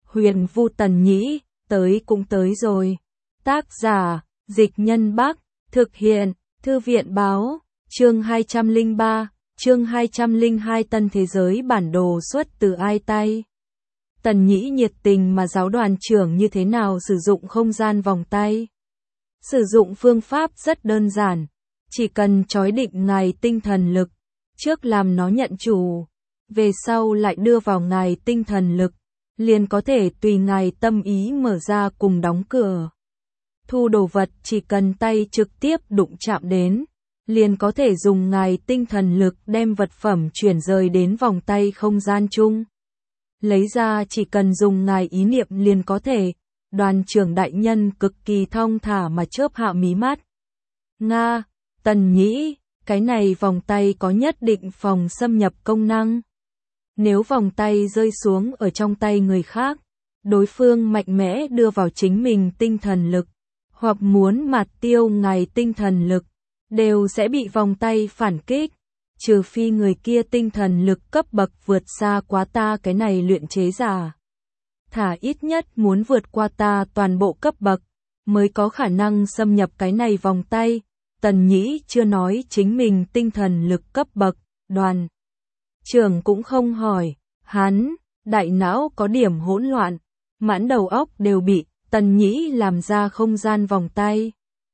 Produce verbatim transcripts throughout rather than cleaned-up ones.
Huyền Vu Tần Nhĩ, tới cũng tới rồi. Tác giả, Dịch Nhân Bắc, thực hiện, Thư viện Báo, chương hai trăm lẻ ba, chương hai trăm lẻ hai Tân Thế Giới bản đồ xuất từ ai tay? Tần Nhĩ nhiệt tình mà giáo đoàn trưởng như thế nào sử dụng không gian vòng tay. Sử dụng phương pháp rất đơn giản, chỉ cần trói định ngài tinh thần lực, trước làm nó nhận chủ, về sau lại đưa vào ngài tinh thần lực, liền có thể tùy ngài tâm ý mở ra cùng đóng cửa. Thu đồ vật chỉ cần tay trực tiếp đụng chạm đến, liền có thể dùng ngài tinh thần lực đem vật phẩm chuyển rời đến vòng tay không gian chung. Lấy ra chỉ cần dùng ngài ý niệm liền có thể. Đoàn trưởng đại nhân cực kỳ thong thả mà chớp hạ mí mắt. Nga, Tần Nhĩ, cái này vòng tay có nhất định phòng xâm nhập công năng. Nếu vòng tay rơi xuống ở trong tay người khác, đối phương mạnh mẽ đưa vào chính mình tinh thần lực, hoặc muốn mạt tiêu ngài tinh thần lực, đều sẽ bị vòng tay phản kích, trừ phi người kia tinh thần lực cấp bậc vượt xa quá ta cái này luyện chế giả. Thả ít nhất muốn vượt qua ta toàn bộ cấp bậc, mới có khả năng xâm nhập cái này vòng tay. Tần Nhĩ chưa nói chính mình tinh thần lực cấp bậc, đoàn trưởng cũng không hỏi, hắn, đại não có điểm hỗn loạn, mãn đầu óc đều bị Tần Nhĩ làm ra không gian vòng tay.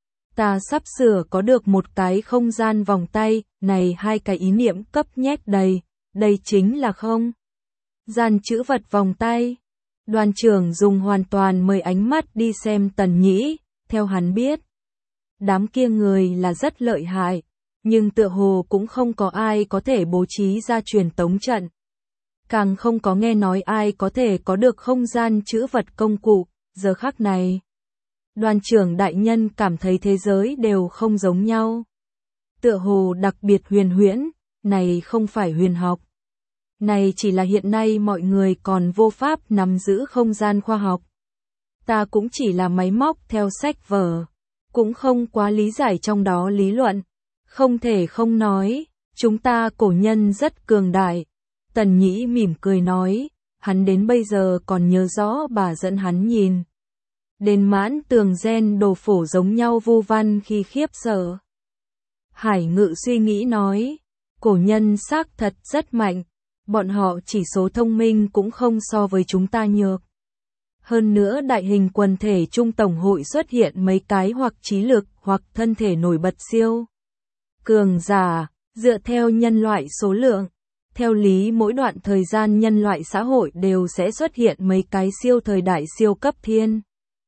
Ta sắp sửa có được một cái không gian vòng tay, này hai cái ý niệm cấp nhét đầy, đây chính là không gian chữ vật vòng tay. Đoàn trưởng dùng hoàn toàn mời ánh mắt đi xem Tần Nhĩ, theo hắn biết. Đám kia người là rất lợi hại, nhưng tựa hồ cũng không có ai có thể bố trí ra truyền tống trận. Càng không có nghe nói ai có thể có được không gian chữ vật công cụ, giờ khắc này. Đoàn trưởng đại nhân cảm thấy thế giới đều không giống nhau. Tựa hồ đặc biệt huyền huyễn, này không phải huyền học. Này chỉ là hiện nay mọi người còn vô pháp nắm giữ không gian khoa học. Ta cũng chỉ là máy móc theo sách vở, cũng không quá lý giải trong đó lý luận. Không thể không nói, chúng ta cổ nhân rất cường đại. Tần Nhĩ mỉm cười nói, hắn đến bây giờ còn nhớ rõ bà dẫn hắn nhìn. Đến mãn tường gen đồ phổ giống nhau vu văn khi khiếp sợ. Hải Ngự suy nghĩ nói, cổ nhân xác thật rất mạnh. Bọn họ chỉ số thông minh cũng không so với chúng ta nhược. Hơn nữa đại hình quần thể trung tổng hội xuất hiện mấy cái hoặc trí lực hoặc thân thể nổi bật siêu. Cường giả, dựa theo nhân loại số lượng, theo lý mỗi đoạn thời gian nhân loại xã hội đều sẽ xuất hiện mấy cái siêu thời đại siêu cấp thiên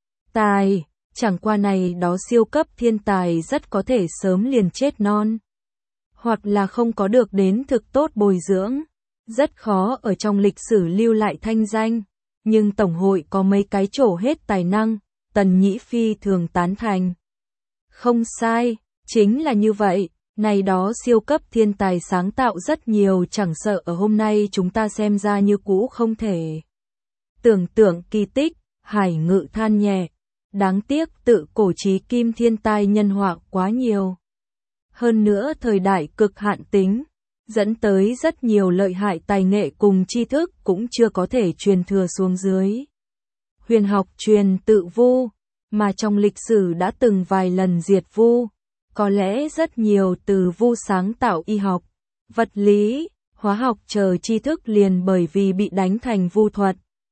tài, chẳng qua này đó siêu cấp thiên tài rất có thể sớm liền chết non. Hoặc là không có được đến thực tốt bồi dưỡng. Rất khó ở trong lịch sử lưu lại thanh danh, nhưng Tổng hội có mấy cái trổ hết tài năng, Tần Nhĩ phi thường tán thành. Không sai, chính là như vậy, này đó siêu cấp thiên tài sáng tạo rất nhiều chẳng sợ ở hôm nay chúng ta xem ra như cũ không thể. Tưởng tượng kỳ tích, Hải Ngự than nhẹ, đáng tiếc tự cổ chí kim thiên tai nhân họa quá nhiều. Hơn nữa thời đại cực hạn tính. Dẫn tới rất nhiều lợi hại tài nghệ cùng tri thức cũng chưa có thể truyền thừa xuống dưới. Huyền học truyền tự vu, mà trong lịch sử đã từng vài lần diệt vu, có lẽ rất nhiều từ vu sáng tạo y học, vật lý, hóa học chờ tri thức liền bởi vì bị đánh thành vu thuật.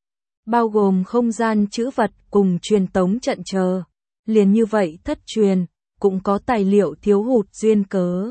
Bao gồm không gian chữ vật cùng truyền tống trận chờ, liền như vậy thất truyền, cũng có tài liệu thiếu hụt duyên cớ.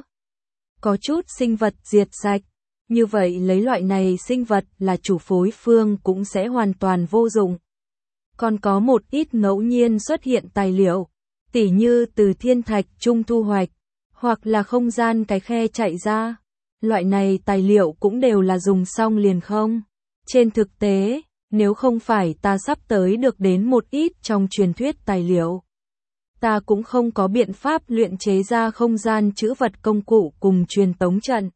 Có chút sinh vật diệt sạch, như vậy lấy loại này sinh vật là chủ phối phương cũng sẽ hoàn toàn vô dụng. Còn có một ít ngẫu nhiên xuất hiện tài liệu, tỉ như từ thiên thạch trung thu hoạch, hoặc là không gian cái khe chạy ra. Loại này tài liệu cũng đều là dùng xong liền không. Trên thực tế, nếu không phải ta sắp tới được đến một ít trong truyền thuyết tài liệu, ta cũng không có biện pháp luyện chế ra không gian chữ vật công cụ cùng truyền tống trận.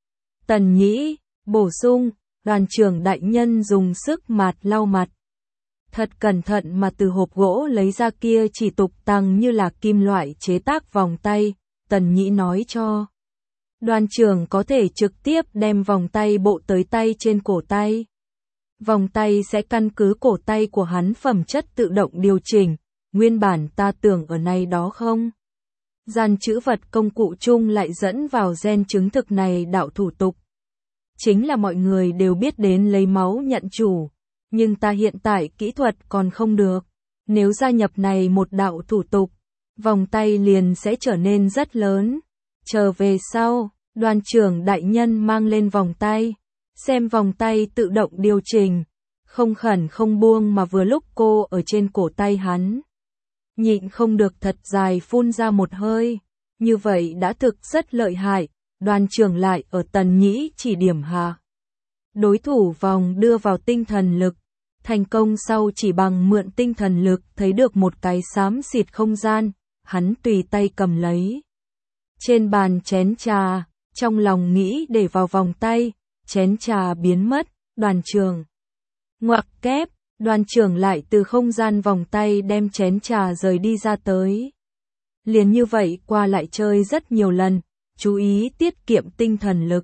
Tần Nhĩ, bổ sung, đoàn trưởng đại nhân dùng sức mạt lau mặt. Thật cẩn thận mà từ hộp gỗ lấy ra kia chỉ tục tăng như là kim loại chế tác vòng tay, Tần Nhĩ nói cho. Đoàn trưởng có thể trực tiếp đem vòng tay bộ tới tay trên cổ tay. Vòng tay sẽ căn cứ cổ tay của hắn phẩm chất tự động điều chỉnh, nguyên bản ta tưởng ở này đó không. Gian chữ vật công cụ chung lại dẫn vào gen chứng thực này đạo thủ tục. Chính là mọi người đều biết đến lấy máu nhận chủ, nhưng ta hiện tại kỹ thuật còn không được. Nếu gia nhập này một đạo thủ tục, vòng tay liền sẽ trở nên rất lớn. Chờ về sau, đoàn trưởng đại nhân mang lên vòng tay, xem vòng tay tự động điều chỉnh, không khẩn không buông mà vừa lúc cô ở trên cổ tay hắn. Nhịn không được thật dài phun ra một hơi, như vậy đã thực rất lợi hại, đoàn trưởng lại ở Tần Nhĩ chỉ điểm hạ. Đối thủ vòng đưa vào tinh thần lực, thành công sau chỉ bằng mượn tinh thần lực thấy được một cái xám xịt không gian, hắn tùy tay cầm lấy. Trên bàn chén trà, trong lòng nghĩ để vào vòng tay, chén trà biến mất, đoàn trưởng. Ngoặc kép, đoàn trưởng lại từ không gian vòng tay đem chén trà rời đi ra tới. Liền như vậy qua lại chơi rất nhiều lần, chú ý tiết kiệm tinh thần lực.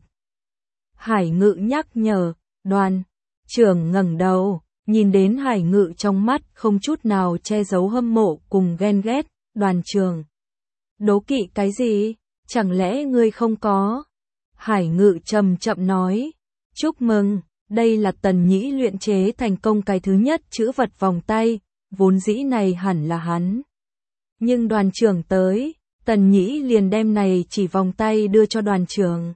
Hải Ngự nhắc nhở, đoàn trưởng ngẩng đầu, nhìn đến Hải Ngự trong mắt không chút nào che giấu hâm mộ cùng ghen ghét, đoàn trưởng. Đố kỵ cái gì? Chẳng lẽ ngươi không có? Hải Ngự chậm chậm nói, chúc mừng, đây là Tần Nhĩ luyện chế thành công cái thứ nhất chữ vật vòng tay, vốn dĩ này hẳn là hắn. Nhưng đoàn trưởng tới, Tần Nhĩ liền đem này chỉ vòng tay đưa cho đoàn trưởng.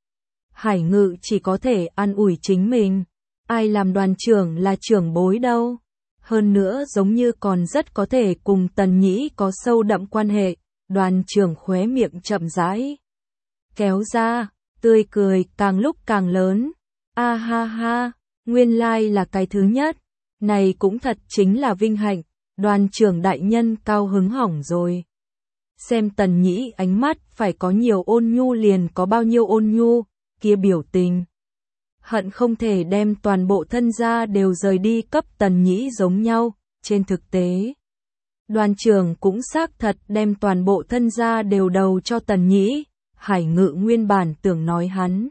Hải Ngự chỉ có thể an ủi chính mình, ai làm đoàn trưởng là trưởng bối đâu. Hơn nữa giống như còn rất có thể cùng Tần Nhĩ có sâu đậm quan hệ, đoàn trưởng khóe miệng chậm rãi kéo ra, tươi cười càng lúc càng lớn. A ha ha, nguyên lai là cái thứ nhất, này cũng thật chính là vinh hạnh, đoàn trưởng đại nhân cao hứng hỏng rồi. Xem Tần Nhĩ ánh mắt phải có nhiều ôn nhu liền có bao nhiêu ôn nhu, kia biểu tình. Hận không thể đem toàn bộ thân gia đều rời đi cấp Tần Nhĩ giống nhau, trên thực tế. Đoàn trưởng cũng xác thật đem toàn bộ thân gia đều đầu cho Tần Nhĩ, Hải Ngự nguyên bản tưởng nói hắn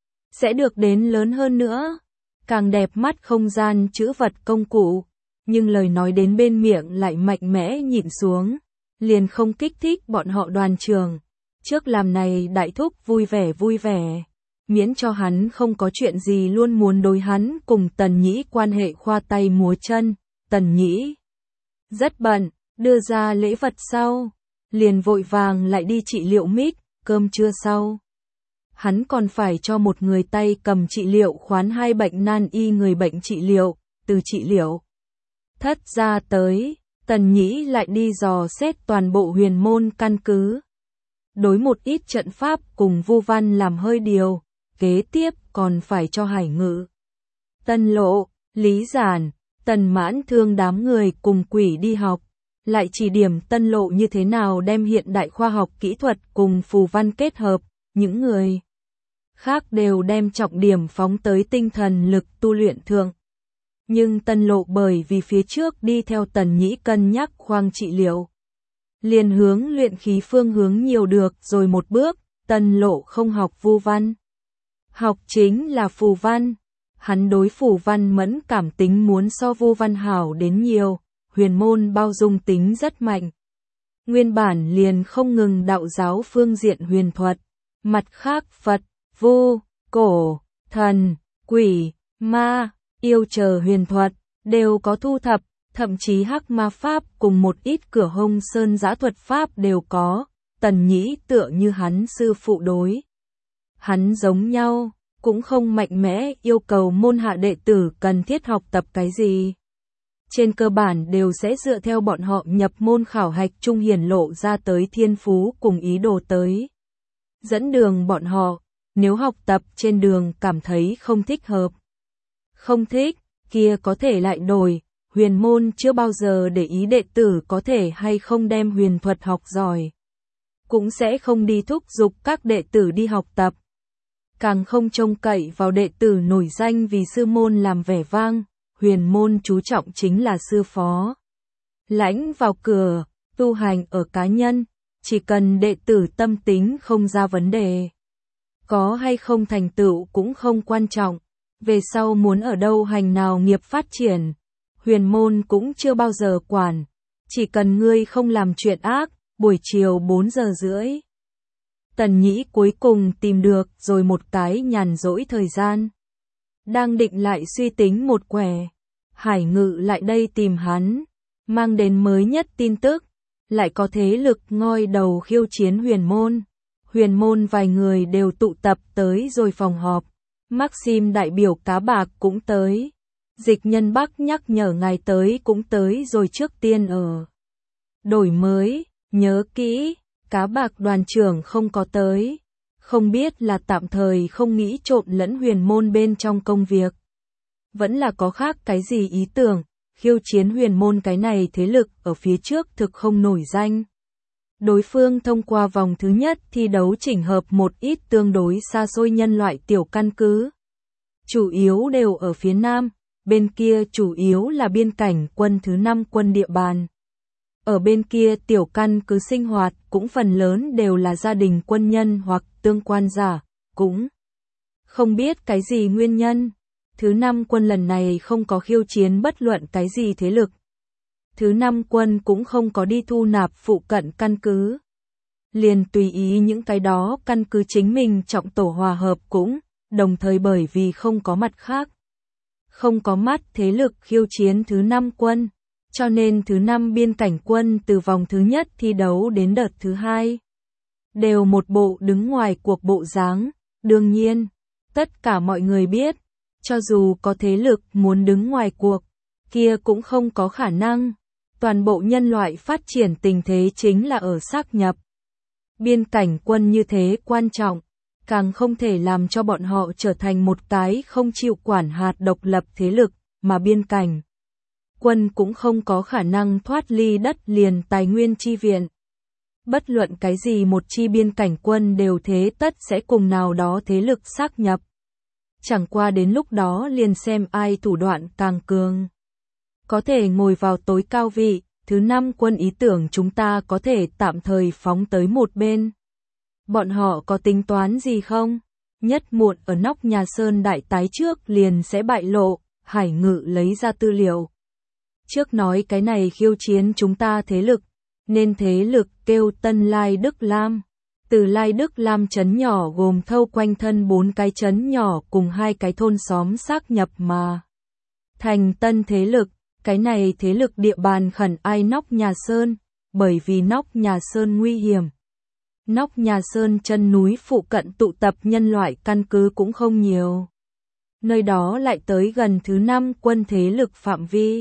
sẽ được đến lớn hơn nữa, càng đẹp mắt không gian chữ vật công cụ, nhưng lời nói đến bên miệng lại mạnh mẽ nhịn xuống, liền không kích thích bọn họ đoàn trưởng. Trước làm này đại thúc vui vẻ vui vẻ, miễn cho hắn không có chuyện gì luôn muốn đối hắn cùng Tần Nhĩ quan hệ khoa tay múa chân. Tần Nhĩ rất bận, đưa ra lễ vật sau, liền vội vàng lại đi trị liệu mít, cơm trưa sau. Hắn còn phải cho một người tay cầm trị liệu khoán hai bệnh nan y người bệnh trị liệu, từ trị liệu thất ra tới, Tần Nhĩ lại đi dò xét toàn bộ huyền môn căn cứ. Đối một ít trận pháp cùng vu văn làm hơi điều, kế tiếp còn phải cho Hải Ngự, Tân Lộ, Lý Giản, Tần Mãn Thương đám người cùng quỷ đi học, lại chỉ điểm Tân Lộ như thế nào đem hiện đại khoa học kỹ thuật cùng phù văn kết hợp, những người khác đều đem trọng điểm phóng tới tinh thần lực tu luyện thượng. Nhưng Tân Lộ bởi vì phía trước đi theo Tần Nhĩ cân nhắc khoang trị liệu, liền hướng luyện khí phương hướng nhiều được rồi một bước. Tân Lộ không học vu văn, học chính là phù văn. Hắn đối phù văn mẫn cảm tính muốn so vu văn hảo đến nhiều, huyền môn bao dung tính rất mạnh. Nguyên bản liền không ngừng đạo giáo phương diện huyền thuật, mặt khác Phật, vu, cổ, thần, quỷ, ma, yêu chờ huyền thuật, đều có thu thập, thậm chí hắc ma pháp cùng một ít cửa hông sơn giã thuật pháp đều có. Tần Nhĩ tựa như hắn sư phụ đối hắn giống nhau, cũng không mạnh mẽ yêu cầu môn hạ đệ tử cần thiết học tập cái gì. Trên cơ bản đều sẽ dựa theo bọn họ nhập môn khảo hạch trung hiển lộ ra tới thiên phú cùng ý đồ tới dẫn đường bọn họ. Nếu học tập trên đường cảm thấy không thích hợp, không thích, kia có thể lại đổi. Huyền môn chưa bao giờ để ý đệ tử có thể hay không đem huyền thuật học giỏi, cũng sẽ không đi thúc giục các đệ tử đi học tập, càng không trông cậy vào đệ tử nổi danh vì sư môn làm vẻ vang. Huyền môn chú trọng chính là sư phó lãnh vào cửa, tu hành ở cá nhân, chỉ cần đệ tử tâm tính không ra vấn đề, có hay không thành tựu cũng không quan trọng. Về sau muốn ở đâu hành nào nghiệp phát triển, huyền môn cũng chưa bao giờ quản, chỉ cần ngươi không làm chuyện ác, buổi chiều bốn giờ rưỡi. Tần Nhĩ cuối cùng tìm được rồi một cái nhàn rỗi thời gian. Đang định lại suy tính một quẻ, Hải Ngự lại đây tìm hắn, mang đến mới nhất tin tức, lại có thế lực ngoi đầu khiêu chiến huyền môn. Huyền môn vài người đều tụ tập tới rồi phòng họp, Maxim đại biểu cá bạc cũng tới, Dịch Nhân Bắc nhắc nhở ngài tới cũng tới rồi, trước tiên ở đổi mới, nhớ kỹ, cá bạc đoàn trưởng không có tới, không biết là tạm thời không nghĩ trộn lẫn huyền môn bên trong công việc, vẫn là có khác cái gì ý tưởng, khiêu chiến huyền môn cái này thế lực ở phía trước thực không nổi danh. Đối phương thông qua vòng thứ nhất thi đấu chỉnh hợp một ít tương đối xa xôi nhân loại tiểu căn cứ. Chủ yếu đều ở phía nam, bên kia chủ yếu là biên cảnh quân thứ năm quân địa bàn. Ở bên kia tiểu căn cứ sinh hoạt cũng phần lớn đều là gia đình quân nhân hoặc tương quan giả, cũng không biết cái gì nguyên nhân. Thứ năm quân lần này không có khiêu chiến bất luận cái gì thế lực. Thứ năm quân cũng không có đi thu nạp phụ cận căn cứ. Liền tùy ý những cái đó căn cứ chính mình trọng tổ hòa hợp cũng, đồng thời bởi vì không có mặt khác. Không có mắt thế lực khiêu chiến thứ năm quân, cho nên thứ năm biên cảnh quân từ vòng thứ nhất thi đấu đến đợt thứ hai. Đều một bộ đứng ngoài cuộc bộ dáng, đương nhiên, tất cả mọi người biết, cho dù có thế lực muốn đứng ngoài cuộc, kia cũng không có khả năng. Toàn bộ nhân loại phát triển tình thế chính là ở xác nhập. Biên cảnh quân như thế quan trọng, càng không thể làm cho bọn họ trở thành một cái không chịu quản hạt độc lập thế lực, mà biên cảnh quân cũng không có khả năng thoát ly đất liền tài nguyên chi viện. Bất luận cái gì một chi biên cảnh quân đều thế tất sẽ cùng nào đó thế lực xác nhập. Chẳng qua đến lúc đó liền xem ai thủ đoạn càng cường. Có thể ngồi vào tối cao vị, thứ năm quân ý tưởng chúng ta có thể tạm thời phóng tới một bên. Bọn họ có tính toán gì không? Nhất muộn ở nóc nhà Sơn Đại tái trước liền sẽ bại lộ, Hải Ngự lấy ra tư liệu. Trước nói cái này khiêu chiến chúng ta thế lực, nên thế lực kêu Tân Lai Đức Lam. Từ Lai Đức Lam trấn nhỏ gồm thâu quanh thân bốn cái trấn nhỏ cùng hai cái thôn xóm xác nhập mà thành tân thế lực. Cái này thế lực địa bàn khẩn ai nóc nhà Sơn, bởi vì nóc nhà Sơn nguy hiểm. Nóc nhà Sơn chân núi phụ cận tụ tập nhân loại căn cứ cũng không nhiều. Nơi đó lại tới gần thứ năm quân thế lực phạm vi.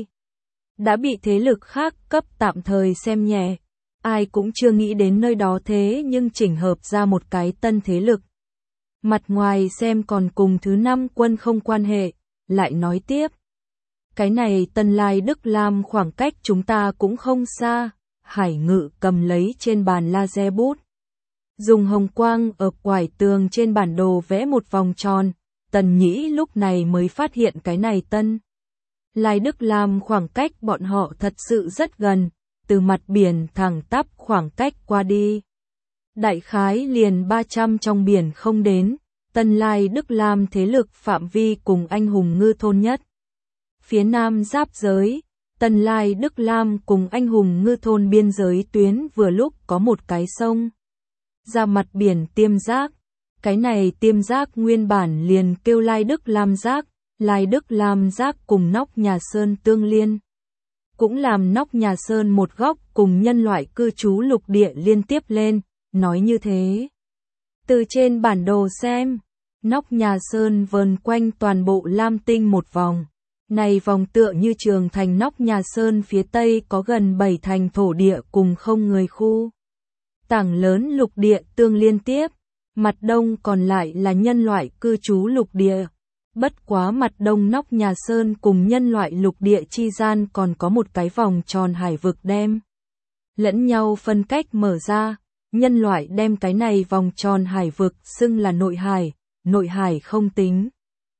Đã bị thế lực khác cấp tạm thời xem nhẹ. Ai cũng chưa nghĩ đến nơi đó thế nhưng chỉnh hợp ra một cái tân thế lực. Mặt ngoài xem còn cùng thứ năm quân không quan hệ, lại nói tiếp. Cái này Tân Lai Đức Lam khoảng cách chúng ta cũng không xa, Hải Ngự cầm lấy trên bàn laser bút. Dùng hồng quang ở quải tường trên bản đồ vẽ một vòng tròn, Tần Nhĩ lúc này mới phát hiện cái này Tân Lai Đức Lam khoảng cách bọn họ thật sự rất gần, từ mặt biển thẳng tắp khoảng cách qua đi. Đại khái liền ba trăm trong biển không đến, Tân Lai Đức Lam thế lực phạm vi cùng anh hùng ngư thôn nhất. Phía nam giáp giới, Tân Lai Đức Lam cùng anh hùng ngư thôn biên giới tuyến vừa lúc có một cái sông. Ra mặt biển Tiêm Giác, cái này Tiêm Giác nguyên bản liền kêu Lai Đức Lam Giác, Lai Đức Lam Giác cùng nóc nhà Sơn tương liên. Cũng làm nóc nhà Sơn một góc cùng nhân loại cư trú lục địa liên tiếp lên, nói như thế. Từ trên bản đồ xem, nóc nhà Sơn vờn quanh toàn bộ Lam Tinh một vòng. Này vòng tựa như trường thành nóc nhà Sơn phía tây có gần bảy thành thổ địa cùng không người khu. Tảng lớn lục địa tương liên tiếp, mặt đông còn lại là nhân loại cư trú lục địa. Bất quá mặt đông nóc nhà Sơn cùng nhân loại lục địa chi gian còn có một cái vòng tròn hải vực đem. Lẫn nhau phân cách mở ra, nhân loại đem cái này vòng tròn hải vực xưng là nội hải, nội hải không tính.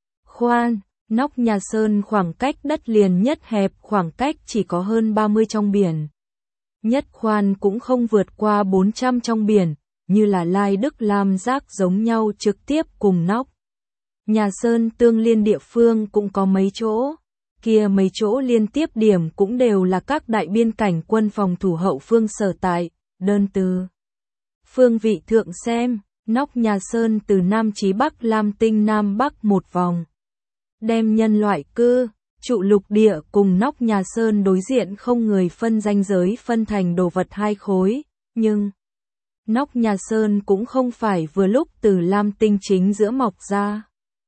Khoan! Nóc nhà Sơn khoảng cách đất liền nhất hẹp khoảng cách chỉ có hơn ba mươi trong biển. Nhất khoan cũng không vượt qua bốn trăm trong biển, như là Lai Đức Lam Giác giống nhau trực tiếp cùng nóc Nhà Sơn tương liên địa phương cũng có mấy chỗ, kia mấy chỗ liên tiếp điểm cũng đều là các đại biên cảnh quân phòng thủ hậu phương sở tại, đơn từ. Phương vị thượng xem, nóc Nhà Sơn từ Nam chí Bắc Lam Tinh Nam Bắc một vòng. Đem nhân loại cư, trụ lục địa cùng nóc Nhà Sơn đối diện không người phân ranh giới phân thành đồ vật hai khối, nhưng nóc Nhà Sơn cũng không phải vừa lúc từ Lam Tinh chính giữa mọc ra,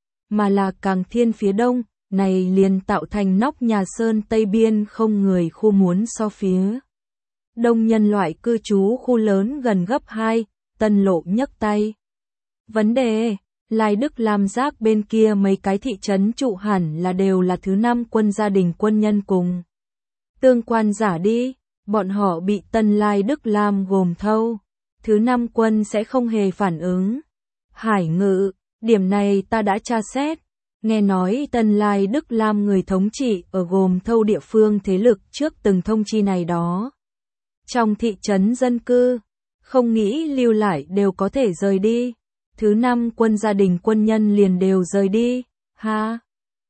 mà là càng thiên phía đông, này liền tạo thành nóc Nhà Sơn tây biên không người khu muốn so phía đông nhân loại cư trú khu lớn gần gấp hai, Tân Lộ nhấc tay. Vấn đề, Lai Đức Lam Giác bên kia mấy cái thị trấn trụ hẳn là đều là thứ năm quân gia đình quân nhân cùng tương quan giả đi, bọn họ bị Tân Lai Đức Lam gồm thâu, thứ năm quân sẽ không hề phản ứng. Hải Ngự, điểm này ta đã tra xét, nghe nói Tân Lai Đức Lam người thống trị ở gồm thâu địa phương thế lực trước từng thông chi này đó. Trong thị trấn dân cư, không nghĩ lưu lại đều có thể rời đi. Thứ năm quân gia đình quân nhân liền đều rời đi, ha.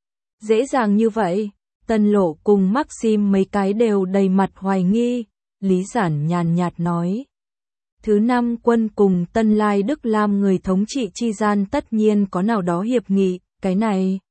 Dễ dàng như vậy, Tân Lộ cùng Maxim mấy cái đều đầy mặt hoài nghi, Lý Giản nhàn nhạt nói. Thứ năm quân cùng Tân Lai Đức Lam người thống trị chi gian tất nhiên có nào đó hiệp nghị, cái này.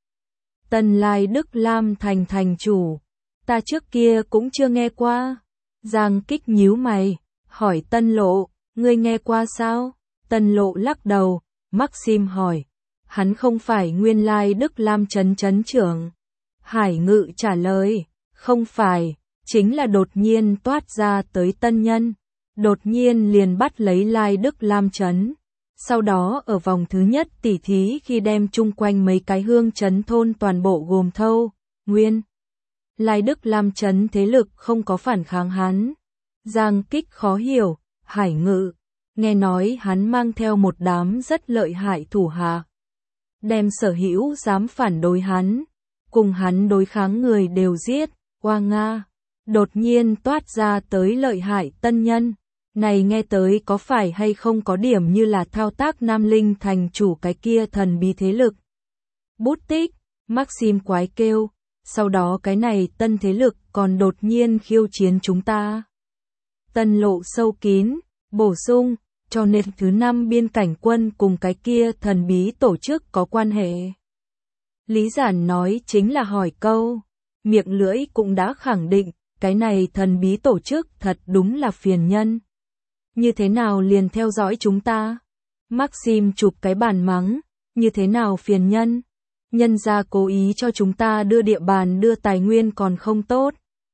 Tân Lai Đức Lam thành thành chủ, ta trước kia cũng chưa nghe qua. Giang Kích nhíu mày, hỏi Tân Lộ, ngươi nghe qua sao? Tân Lộ lắc đầu, Maxim hỏi, hắn không phải nguyên lai Đức Lam trấn trấn trưởng. Hải Ngự trả lời, không phải, chính là đột nhiên toát ra tới tân nhân, đột nhiên liền bắt lấy Lai Đức Lam trấn. Sau đó ở vòng thứ nhất tỉ thí khi đem chung quanh mấy cái hương trấn thôn toàn bộ gồm thâu, nguyên. Lai Đức Lam trấn thế lực không có phản kháng hắn. Giang Kích khó hiểu, Hải Ngự, nghe nói hắn mang theo một đám rất lợi hại thủ hạ. Đem sở hữu dám phản đối hắn, cùng hắn đối kháng người đều giết, qua Nga. Đột nhiên toát ra tới lợi hại tân nhân. Này nghe tới có phải hay không có điểm như là thao tác Nam Linh thành chủ cái kia thần bí thế lực. Bút tích, Maxim quái kêu, sau đó cái này tân thế lực còn đột nhiên khiêu chiến chúng ta. Tân Lộ sâu kín, bổ sung, cho nên thứ năm biên cảnh quân cùng cái kia thần bí tổ chức có quan hệ. Lý Giản nói chính là hỏi câu, miệng lưỡi cũng đã khẳng định, cái này thần bí tổ chức thật đúng là phiền nhân. Như thế nào liền theo dõi chúng ta? Maxim chụp cái bàn mắng, như thế nào phiền nhân? Nhân gia cố ý cho chúng ta đưa địa bàn đưa tài nguyên còn không tốt.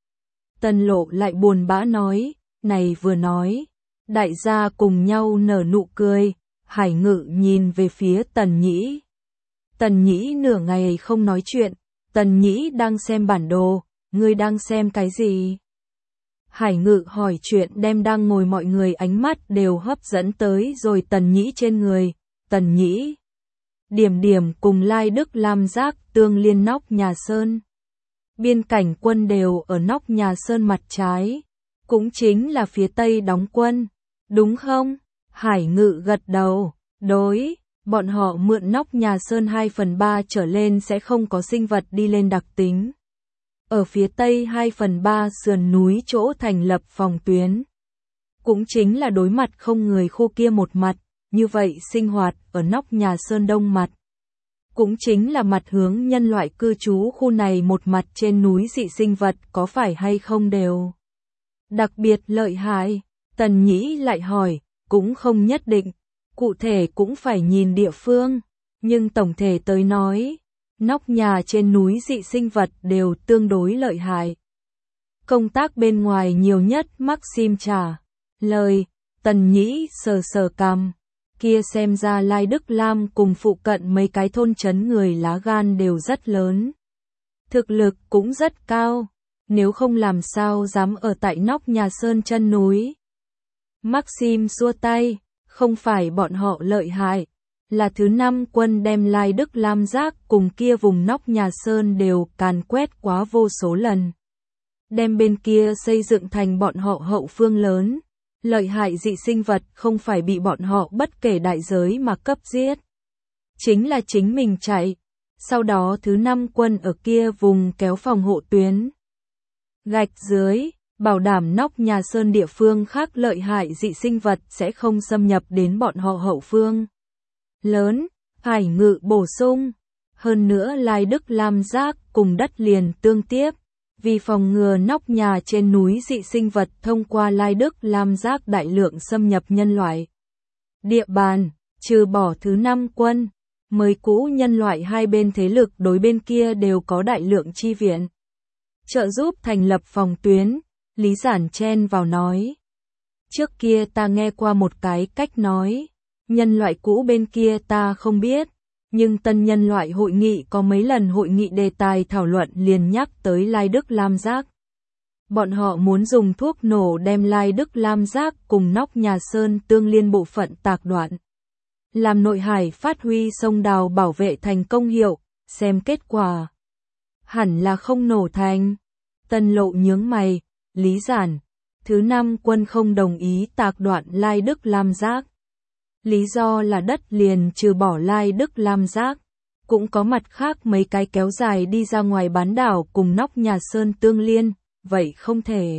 Tân Lộ lại buồn bã nói, này vừa nói, đại gia cùng nhau nở nụ cười, Hải Ngự nhìn về phía Tần Nhĩ. Tần Nhĩ nửa ngày không nói chuyện, Tần Nhĩ đang xem bản đồ, ngươi đang xem cái gì? Hải Ngự hỏi chuyện đem đang ngồi mọi người ánh mắt đều hấp dẫn tới rồi Tần Nhĩ trên người. Tần Nhĩ, điểm điểm cùng Lai Đức Lam Giác tương liên nóc Nhà Sơn. Biên cảnh quân đều ở nóc Nhà Sơn mặt trái, cũng chính là phía tây đóng quân, đúng không? Hải Ngự gật đầu, đối, bọn họ mượn nóc Nhà Sơn hai phần ba trở lên sẽ không có sinh vật đi lên đặc tính. Ở phía tây hai phần ba sườn núi chỗ thành lập phòng tuyến. Cũng chính là đối mặt không người khu kia một mặt, như vậy sinh hoạt ở nóc Nhà Sơn đông mặt. Cũng chính là mặt hướng nhân loại cư trú khu này một mặt trên núi dị sinh vật có phải hay không đều. Đặc biệt lợi hại, Tần Nhĩ lại hỏi, cũng không nhất định, cụ thể cũng phải nhìn địa phương, nhưng tổng thể tới nói, nóc nhà trên núi dị sinh vật đều tương đối lợi hại. Công tác bên ngoài nhiều nhất Maxim trả lời, Tần Nhĩ sờ sờ cằm, kia xem ra Lai Đức Lam cùng phụ cận mấy cái thôn trấn người lá gan đều rất lớn. Thực lực cũng rất cao, nếu không làm sao dám ở tại nóc Nhà Sơn chân núi. Maxim xua tay, không phải bọn họ lợi hại, là thứ năm quân đem Lai Đức Lam Giác cùng kia vùng nóc Nhà Sơn đều càn quét quá vô số lần. Đem bên kia xây dựng thành bọn họ hậu phương lớn, lợi hại dị sinh vật không phải bị bọn họ bất kể đại giới mà cấp giết. chính là chính mình chạy. Sau đó thứ năm quân ở kia vùng kéo phòng hộ tuyến. Gạch dưới, bảo đảm nóc nhà sơn địa phương khác lợi hại dị sinh vật sẽ không xâm nhập đến bọn họ hậu phương. Lớn, Hải Ngự bổ sung. Hơn nữa Lai Đức Lam Giác cùng đất liền tương tiếp. Vì phòng ngừa nóc nhà trên núi dị sinh vật thông qua Lai Đức Lam Giác đại lượng xâm nhập nhân loại địa bàn, trừ bỏ thứ năm quân, mới cũ nhân loại hai bên thế lực đối bên kia đều có đại lượng chi viện. Trợ giúp thành lập phòng tuyến, Lý Giản chen vào nói. Trước kia ta nghe qua một cái cách nói, nhân loại cũ bên kia ta không biết, nhưng tân nhân loại hội nghị có mấy lần hội nghị đề tài thảo luận liền nhắc tới Lai Đức Lam Giác. Bọn họ muốn dùng thuốc nổ đem Lai Đức Lam Giác cùng nóc nhà sơn tương liên bộ phận tạc đoạn. Làm nội hải phát huy sông đào bảo vệ thành công hiệu, xem kết quả. Hẳn là không nổ thành. Tân Lộ nhướng mày, Lý Giản. Thứ năm quân không đồng ý tạc đoạn Lai Đức Lam Giác. Lý do là đất liền trừ bỏ Lai Đức Lam Giác. Cũng có mặt khác mấy cái kéo dài đi ra ngoài bán đảo cùng nóc nhà sơn tương liên, vậy không thể.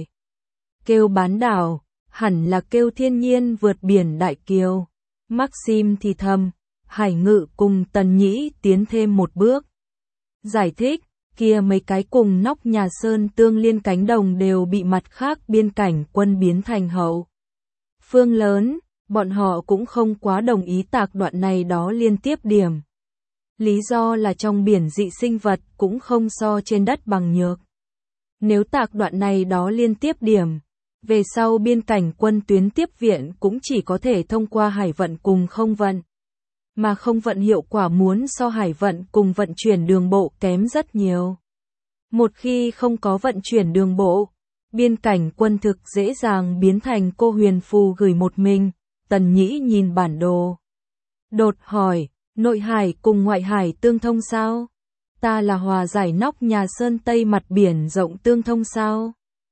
Kêu bán đảo, hẳn là kêu thiên nhiên vượt biển đại kiều. Maxim thì thầm, Hải Ngự cùng Tần Nhĩ tiến thêm một bước. Giải thích, kia mấy cái cùng nóc nhà sơn tương liên cánh đồng đều bị mặt khác biên cảnh quân biến thành hậu phương lớn, bọn họ cũng không quá đồng ý tạc đoạn này đó liên tiếp điểm. Lý do là trong biển dị sinh vật cũng không so trên đất bằng nhược. Nếu tạc đoạn này đó liên tiếp điểm, về sau biên cảnh quân tuyến tiếp viện cũng chỉ có thể thông qua hải vận cùng không vận. Mà không vận hiệu quả muốn so hải vận cùng vận chuyển đường bộ kém rất nhiều. Một khi không có vận chuyển đường bộ, biên cảnh quân thực dễ dàng biến thành cô huyền phù gửi một mình. Tần Nhĩ nhìn bản đồ. Đột hỏi, nội hải cùng ngoại hải tương thông sao? Ta là hòa giải nóc nhà sơn tây mặt biển rộng tương thông sao?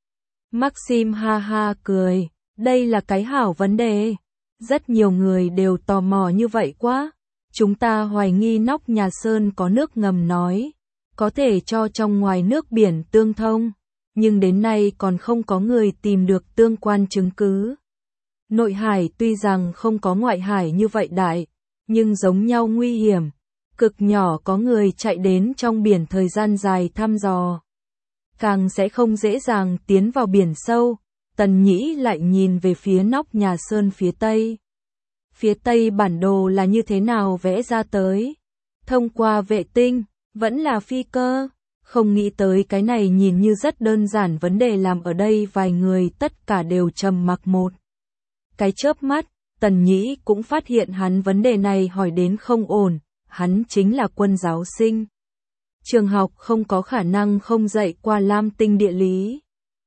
Maxim ha ha cười, đây là cái hảo vấn đề. Rất nhiều người đều tò mò như vậy quá. Chúng ta hoài nghi nóc nhà sơn có nước ngầm nói, có thể cho trong ngoài nước biển tương thông, nhưng đến nay còn không có người tìm được tương quan chứng cứ. Nội hải tuy rằng không có ngoại hải như vậy đại, nhưng giống nhau nguy hiểm, cực nhỏ có người chạy đến trong biển thời gian dài thăm dò. Càng sẽ không dễ dàng tiến vào biển sâu. Tần Nhĩ lại nhìn về phía nóc nhà sơn phía tây. Phía tây bản đồ là như thế nào vẽ ra tới? Thông qua vệ tinh, vẫn là phi cơ? Không nghĩ tới cái này nhìn như rất đơn giản vấn đề làm ở đây vài người tất cả đều trầm mặc một. Cái chớp mắt, Tần Nhĩ cũng phát hiện hắn vấn đề này hỏi đến không ổn, hắn chính là quân giáo sinh. Trường học không có khả năng không dạy qua Lam Tinh địa lý.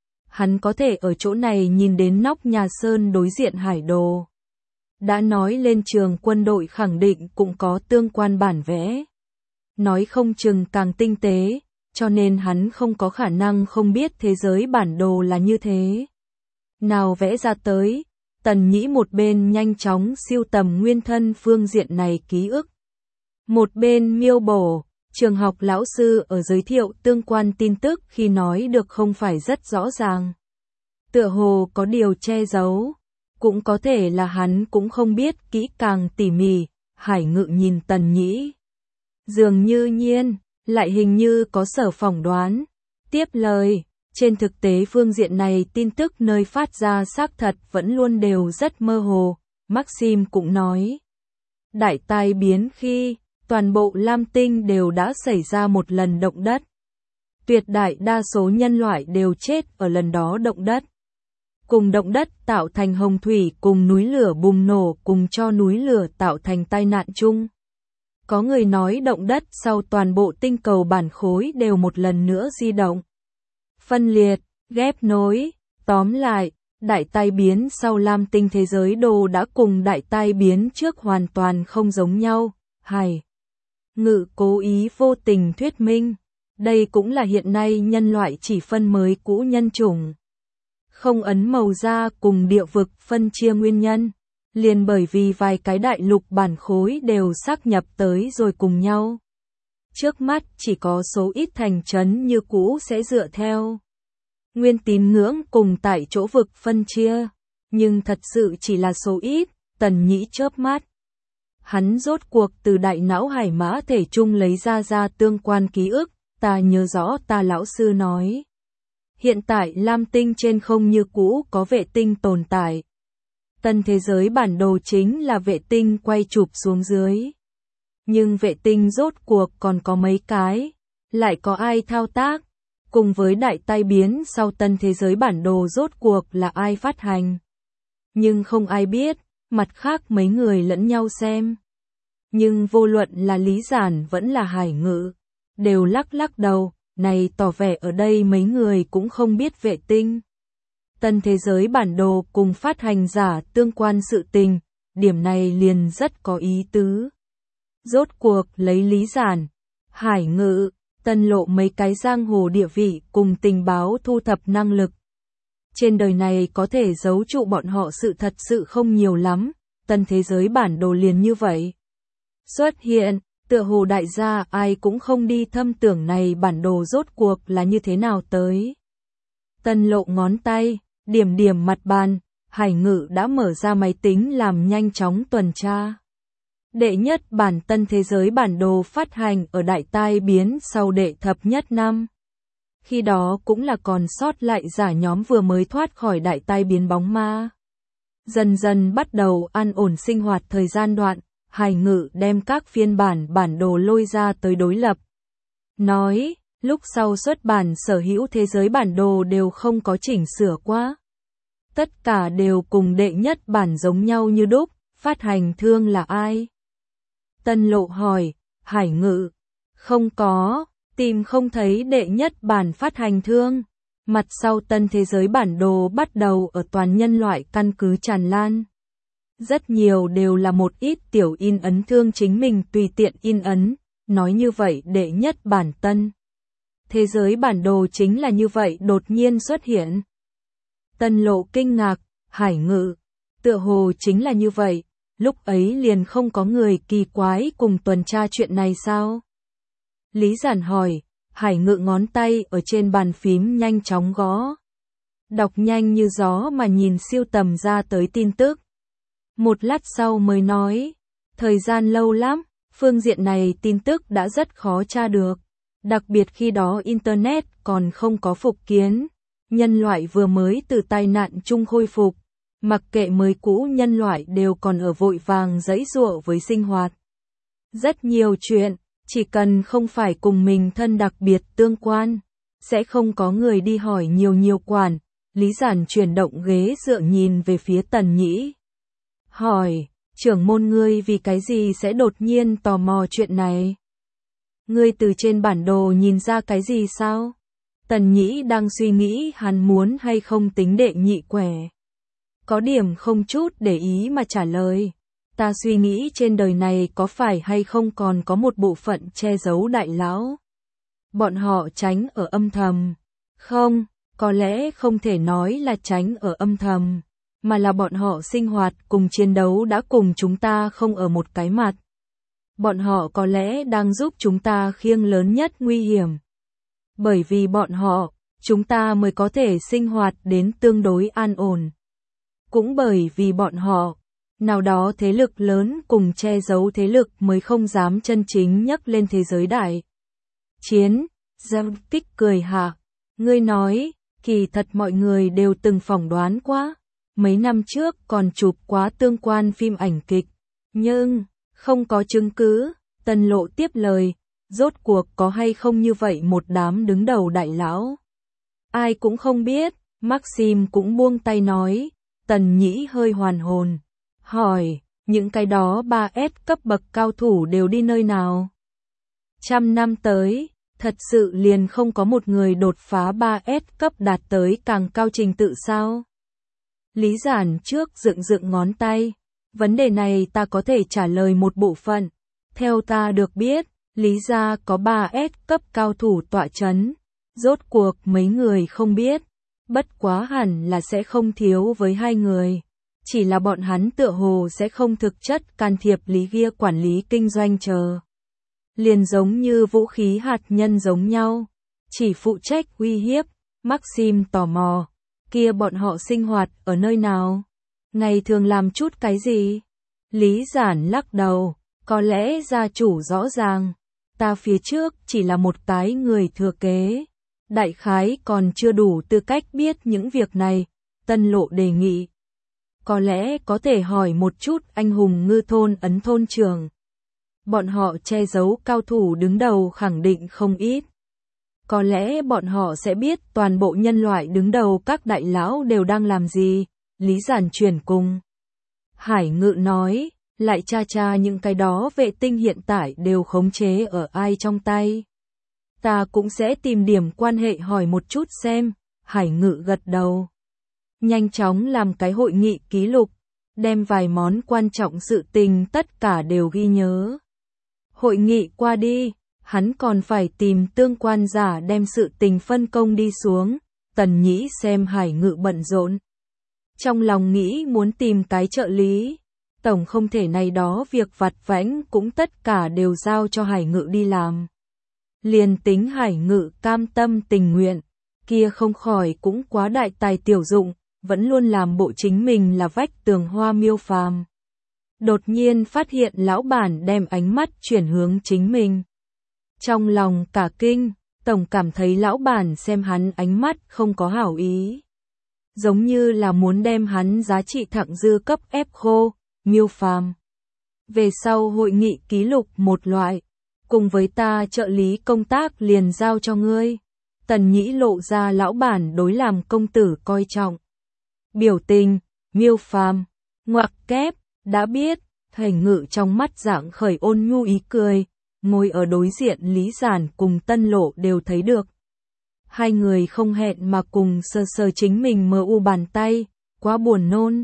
Hắn có thể ở chỗ này nhìn đến nóc nhà sơn đối diện hải đồ. Đã nói lên trường quân đội khẳng định cũng có tương quan bản vẽ. Nói không chừng càng tinh tế, cho nên hắn không có khả năng không biết thế giới bản đồ là như thế. Nào vẽ ra tới, Tần Nhĩ một bên nhanh chóng siêu tầm nguyên thân phương diện này ký ức. Một bên miêu bổ, trường học lão sư ở giới thiệu tương quan tin tức khi nói được không phải rất rõ ràng. Tựa hồ có điều che giấu, cũng có thể là hắn cũng không biết kỹ càng tỉ mỉ. Hải Ngự nhìn Tần Nhĩ, dường như nhiên, lại hình như có sở phỏng đoán. Tiếp lời, trên thực tế phương diện này tin tức nơi phát ra xác thật vẫn luôn đều rất mơ hồ. Maxim cũng nói, đại tai biến khi toàn bộ Lam Tinh đều đã xảy ra một lần động đất. Tuyệt đại đa số nhân loại đều chết ở lần đó động đất. Cùng động đất tạo thành hồng thủy cùng núi lửa bùng nổ cùng cho núi lửa tạo thành tai nạn chung. Có người nói động đất sau toàn bộ tinh cầu bản khối đều một lần nữa di động. Phân liệt, ghép nối, tóm lại, đại tai biến sau Lam Tinh thế giới đồ đã cùng đại tai biến trước hoàn toàn không giống nhau. Hải Ngự cố ý vô tình thuyết minh, đây cũng là hiện nay nhân loại chỉ phân mới cũ nhân chủng. Không ấn màu da cùng địa vực phân chia nguyên nhân. liền bởi vì vài cái đại lục bản khối đều xác nhập tới rồi cùng nhau. Trước mắt chỉ có số ít thành trấn như cũ sẽ dựa theo nguyên tín ngưỡng cùng tại chỗ vực phân chia, nhưng thật sự chỉ là số ít. Tần Nhĩ chớp mắt. Hắn rốt cuộc từ đại não hải mã thể trung lấy ra ra tương quan ký ức, ta nhớ rõ ta lão sư nói. Hiện tại Lam Tinh trên không như cũ có vệ tinh tồn tại. Tân thế giới bản đồ chính là vệ tinh quay chụp xuống dưới. Nhưng vệ tinh rốt cuộc còn có mấy cái, lại có ai thao tác, cùng với đại tai biến sau tân thế giới bản đồ rốt cuộc là ai phát hành. Nhưng không ai biết, mặt khác mấy người lẫn nhau xem. Nhưng vô luận là Lý Giản vẫn là Hải Ngự, đều lắc lắc đầu, này tỏ vẻ ở đây mấy người cũng không biết vệ tinh. Tân thế giới bản đồ cùng phát hành giả tương quan sự tình, điểm này liền rất có ý tứ. Rốt cuộc lấy Lý Giản, Hải Ngự, Tân Lộ mấy cái giang hồ địa vị cùng tình báo thu thập năng lực. Trên đời này có thể giấu trụ bọn họ sự thật sự không nhiều lắm, tân thế giới bản đồ liền như vậy. Xuất hiện, tựa hồ đại gia ai cũng không đi thâm tưởng này bản đồ rốt cuộc là như thế nào tới. Tân Lộ ngón tay, điểm điểm mặt bàn, Hải Ngự đã mở ra máy tính làm nhanh chóng tuần tra. Đệ nhất bản tân thế giới bản đồ phát hành ở đại tai biến sau đệ thập nhất năm. Khi đó cũng là còn sót lại giả nhóm vừa mới thoát khỏi đại tai biến bóng ma. Dần dần bắt đầu an ổn sinh hoạt thời gian đoạn, Hải Ngự đem các phiên bản bản đồ lôi ra tới đối lập. Nói, lúc sau xuất bản sở hữu thế giới bản đồ đều không có chỉnh sửa quá. Tất cả đều cùng đệ nhất bản giống nhau như đúc, phát hành thương là ai? Tân Lộ hỏi, Hải Ngự, không có, tìm không thấy đệ nhất bản phát hành thương. Mặt sau tân thế giới bản đồ bắt đầu ở toàn nhân loại căn cứ tràn lan. Rất nhiều đều là một ít tiểu in ấn thương chính mình tùy tiện in ấn, nói như vậy đệ nhất bản tân thế giới bản đồ chính là như vậy đột nhiên xuất hiện. Tân Lộ kinh ngạc, Hải Ngự, tựa hồ chính là như vậy, lúc ấy liền không có người kỳ quái cùng tuần tra chuyện này sao? Lý Giản hỏi, Hải Ngự ngón tay ở trên bàn phím nhanh chóng gõ. Đọc nhanh như gió mà nhìn siêu tầm ra tới tin tức. Một lát sau mới nói, thời gian lâu lắm, phương diện này tin tức đã rất khó tra được. Đặc biệt khi đó Internet còn không có phục kiến. Nhân loại vừa mới từ tai nạn chung khôi phục. Mặc kệ mới cũ nhân loại đều còn ở vội vàng giãy giụa với sinh hoạt. Rất nhiều chuyện, chỉ cần không phải cùng mình thân đặc biệt tương quan, sẽ không có người đi hỏi nhiều nhiều quản. Lý Giản chuyển động ghế dựa nhìn về phía Tần Nhĩ. Hỏi, trưởng môn ngươi vì cái gì sẽ đột nhiên tò mò chuyện này? Ngươi từ trên bản đồ nhìn ra cái gì sao? Tần Nhĩ đang suy nghĩ hắn muốn hay không tính đệ nhị quẻ. Có điểm không chút để ý mà trả lời. Ta suy nghĩ trên đời này có phải hay không còn có một bộ phận che giấu đại lão. Bọn họ tránh ở âm thầm. Không, có lẽ không thể nói là tránh ở âm thầm, mà là bọn họ sinh hoạt cùng chiến đấu đã cùng chúng ta không ở một cái mặt. Bọn họ có lẽ đang giúp chúng ta khiêng lớn nhất nguy hiểm. Bởi vì bọn họ, chúng ta mới có thể sinh hoạt đến tương đối an ổn. Cũng bởi vì bọn họ, nào đó thế lực lớn cùng che giấu thế lực mới không dám chân chính nhấc lên thế giới đại chiến. Giang Tích cười hạ, ngươi nói, kỳ thật mọi người đều từng phỏng đoán quá, mấy năm trước còn chụp quá tương quan phim ảnh kịch, nhưng không có chứng cứ. Tân Lộ tiếp lời, rốt cuộc có hay không như vậy một đám đứng đầu đại lão? Ai cũng không biết. Maxim cũng buông tay nói. Tần Nhĩ hơi hoàn hồn, hỏi, những cái đó ba S cấp bậc cao thủ đều đi nơi nào? Trăm năm tới, thật sự liền không có một người đột phá ba S cấp đạt tới càng cao trình tự sao? Lý Giản trước dựng dựng ngón tay, vấn đề này ta có thể trả lời một bộ phận. Theo ta được biết, Lý gia có ba S cấp cao thủ tọa chấn, rốt cuộc mấy người không biết. Bất quá hẳn là sẽ không thiếu với hai người. chỉ là bọn hắn tựa hồ sẽ không thực chất can thiệp Lý Gia quản lý kinh doanh chờ. Liền giống như vũ khí hạt nhân giống nhau, chỉ phụ trách uy hiếp. Maxim tò mò, kia bọn họ sinh hoạt ở nơi nào? Ngày thường làm chút cái gì? Lý Giản lắc đầu, có lẽ gia chủ rõ ràng, ta phía trước chỉ là một cái người thừa kế. Đại khái còn chưa đủ tư cách biết những việc này, Tân Lộ đề nghị. Có lẽ có thể hỏi một chút anh hùng ngư thôn ấn thôn trưởng. Bọn họ che giấu cao thủ đứng đầu khẳng định không ít. Có lẽ bọn họ sẽ biết toàn bộ nhân loại đứng đầu các đại lão đều đang làm gì. Lý Giản chuyển cùng. Hải Ngự nói, lại tra tra những cái đó vệ tinh hiện tại đều khống chế ở ai trong tay. Ta cũng sẽ tìm điểm quan hệ hỏi một chút xem. Hải Ngự gật đầu. Nhanh chóng làm cái hội nghị ký lục, đem vài món quan trọng sự tình tất cả đều ghi nhớ. Hội nghị qua đi, hắn còn phải tìm tương quan giả đem sự tình phân công đi xuống. Tần Nhĩ xem Hải Ngự bận rộn, trong lòng nghĩ muốn tìm cái trợ lý. Tổng không thể này đó việc vặt vãnh cũng tất cả đều giao cho Hải Ngự đi làm. Liền tính Hải Ngự cam tâm tình nguyện, kia không khỏi cũng quá đại tài tiểu dụng, vẫn luôn làm bộ chính mình là vách tường hoa Miêu Phàm. Đột nhiên phát hiện lão bản đem ánh mắt chuyển hướng chính mình. Trong lòng cả kinh, tổng cảm thấy lão bản xem hắn ánh mắt không có hảo ý. Giống như là muốn đem hắn giá trị thặng dư cấp ép khô. Miêu Phàm, về sau hội nghị ký lục một loại, cùng với ta trợ lý công tác liền giao cho ngươi. Tần Nhĩ lộ ra lão bản đối làm công tử coi trọng. Biểu tình, Miêu Phàm, ngoặc kép, đã biết. Hải Ngự trong mắt dạng khởi ôn nhu ý cười, ngồi ở đối diện Lý Giản cùng Tân Lộ đều thấy được. Hai người không hẹn mà cùng sờ sờ chính mình mờ u bàn tay, quá buồn nôn.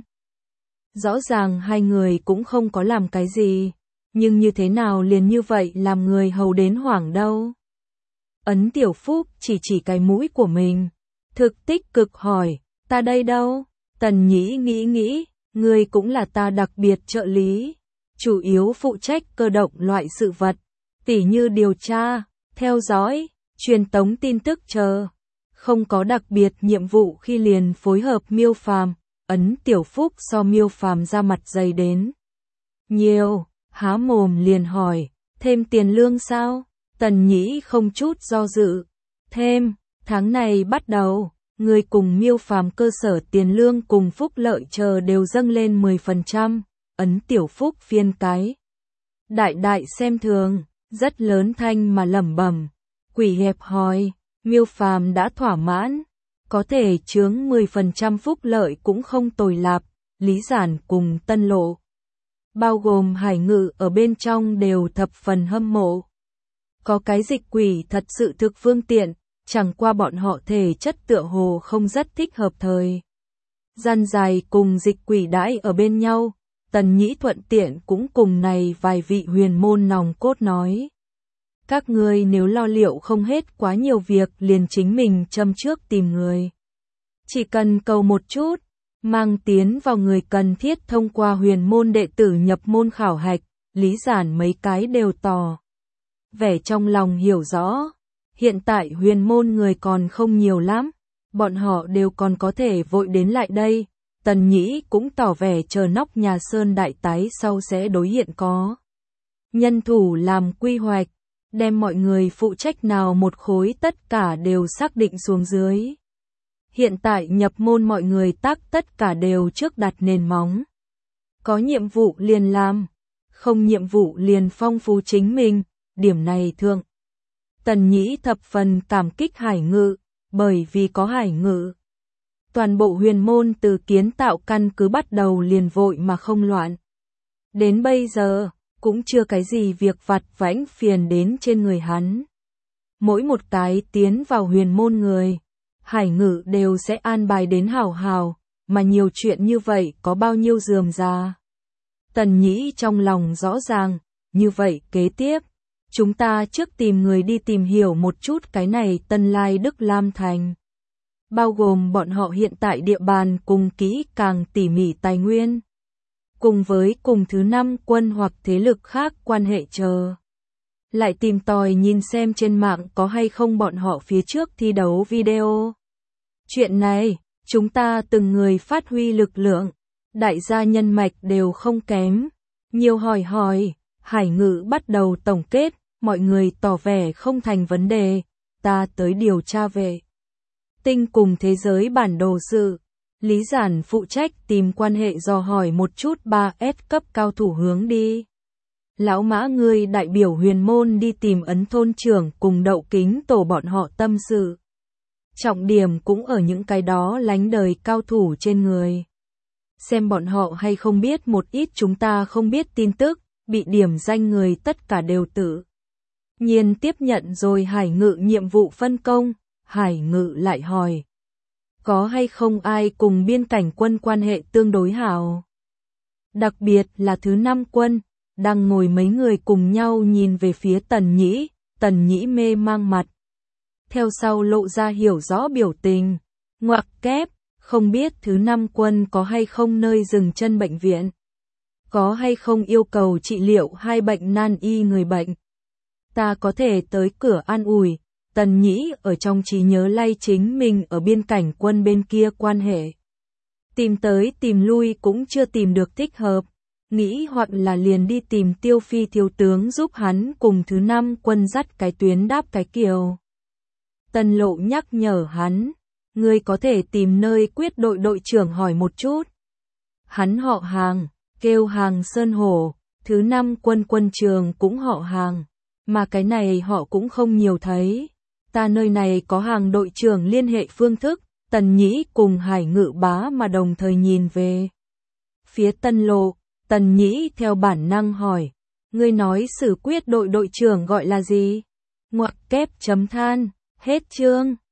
Rõ ràng hai người cũng không có làm cái gì, nhưng như thế nào liền như vậy làm người hầu đến hoảng đâu. Ấn Tiểu Phúc chỉ chỉ cái mũi của mình, thực tích cực hỏi, ta đây đâu? Tần Nhĩ nghĩ nghĩ, ngươi cũng là ta đặc biệt trợ lý, chủ yếu phụ trách cơ động loại sự vật, tỉ như điều tra, theo dõi, truyền tống tin tức chờ. Không có đặc biệt nhiệm vụ khi liền phối hợp Miêu Phàm. Ấn Tiểu Phúc so Miêu Phàm ra mặt dày đến nhiều, há mồm liền hỏi, thêm tiền lương sao? Tần Nhĩ không chút do dự, thêm, tháng này bắt đầu, người cùng Miêu Phàm cơ sở tiền lương cùng phúc lợi chờ đều dâng lên mười phần trăm. Ấn Tiểu Phúc phiên cái đại đại xem thường, rất lớn thanh mà lẩm bẩm, quỷ hẹp hòi. Miêu Phàm đã thỏa mãn, có thể chướng mười phần trăm phúc lợi cũng không tồi lạp. Lý Giản cùng Tân Lộ, bao gồm Hải Ngự ở bên trong đều thập phần hâm mộ. Có cái dịch quỷ thật sự thực phương tiện, chẳng qua bọn họ thể chất tựa hồ không rất thích hợp thời. Gian dài cùng dịch quỷ đãi ở bên nhau, Tần Nhĩ thuận tiện cũng cùng này vài vị huyền môn nòng cốt nói. Các ngươi nếu lo liệu không hết quá nhiều việc liền chính mình châm trước tìm người. Chỉ cần cầu một chút, mang tiến vào người cần thiết thông qua huyền môn đệ tử nhập môn khảo hạch. Lý Giản mấy cái đều tỏ vẻ trong lòng hiểu rõ. Hiện tại huyền môn người còn không nhiều lắm, bọn họ đều còn có thể vội đến lại đây. Tần Nhĩ cũng tỏ vẻ chờ nóc nhà sơn đại tái sau sẽ đối hiện có nhân thủ làm quy hoạch, đem mọi người phụ trách nào một khối tất cả đều xác định xuống dưới. Hiện tại nhập môn mọi người tác tất cả đều trước đặt nền móng. Có nhiệm vụ liền làm, không nhiệm vụ liền phong phú chính mình, điểm này thượng. Tần Nhĩ thập phần cảm kích Hải Ngự, bởi vì có Hải Ngự. Toàn bộ huyền môn từ kiến tạo căn cứ bắt đầu liền vội mà không loạn. Đến bây giờ, cũng chưa cái gì việc vặt vãnh phiền đến trên người hắn. Mỗi một cái tiến vào huyền môn người, Hải Ngự đều sẽ an bài đến hảo hảo, mà nhiều chuyện như vậy có bao nhiêu rườm rà. Tần Nhĩ trong lòng rõ ràng, như vậy kế tiếp, chúng ta trước tìm người đi tìm hiểu một chút cái này Tân Lai Đức Lam Thành. bao gồm bọn họ hiện tại địa bàn cùng kỹ càng tỉ mỉ tài nguyên, cùng với cùng thứ năm quân hoặc thế lực khác quan hệ chờ. Lại tìm tòi nhìn xem trên mạng có hay không bọn họ phía trước thi đấu video. Chuyện này, chúng ta từng người phát huy lực lượng, đại gia nhân mạch đều không kém. Nhiều hỏi hỏi, Hải Ngự bắt đầu tổng kết, mọi người tỏ vẻ không thành vấn đề, ta tới điều tra về tinh cùng thế giới bản đồ sự. Lý Giản phụ trách tìm quan hệ dò hỏi một chút ba S cấp cao thủ hướng đi. Lão Mã ngươi đại biểu huyền môn đi tìm ấn thôn trưởng cùng đậu kính tổ bọn họ tâm sự. Trọng điểm cũng ở những cái đó lánh đời cao thủ trên người. Xem bọn họ hay không biết một ít chúng ta không biết tin tức, bị điểm danh người tất cả đều tự nhiên tiếp nhận rồi Hải Ngự nhiệm vụ phân công. Hải Ngự lại hỏi, có hay không ai cùng biên cảnh quân quan hệ tương đối hảo? Đặc biệt là thứ năm quân, đang ngồi mấy người cùng nhau nhìn về phía Tần Nhĩ, Tần Nhĩ mê mang mặt. Theo sau lộ ra hiểu rõ biểu tình, ngoặc kép, không biết thứ năm quân có hay không nơi dừng chân bệnh viện? Có hay không yêu cầu trị liệu hai bệnh nan y người bệnh? Ta có thể tới cửa an ủi. Tần Nhĩ ở trong trí nhớ lay chính mình ở biên cảnh quân bên kia quan hệ. Tìm tới tìm lui cũng chưa tìm được thích hợp, nghĩ hoặc là liền đi tìm Tiêu Phi thiếu tướng giúp hắn cùng thứ năm quân dắt cái tuyến đáp cái kiều. Tần Lộ nhắc nhở hắn, ngươi có thể tìm nơi quyết đội đội trưởng hỏi một chút. Hắn họ Hàng, kêu Hàng Sơn Hổ, thứ năm quân quân trường cũng họ Hàng, mà cái này họ cũng không nhiều thấy. Ta nơi này có Hàng đội trưởng liên hệ phương thức. Tần Nhĩ cùng Hải Ngự bá mà đồng thời nhìn về phía Tân Lộ. Tần Nhĩ theo bản năng hỏi, ngươi nói xử quyết đội đội trưởng gọi là gì? Ngoặc kép chấm than, hết chương.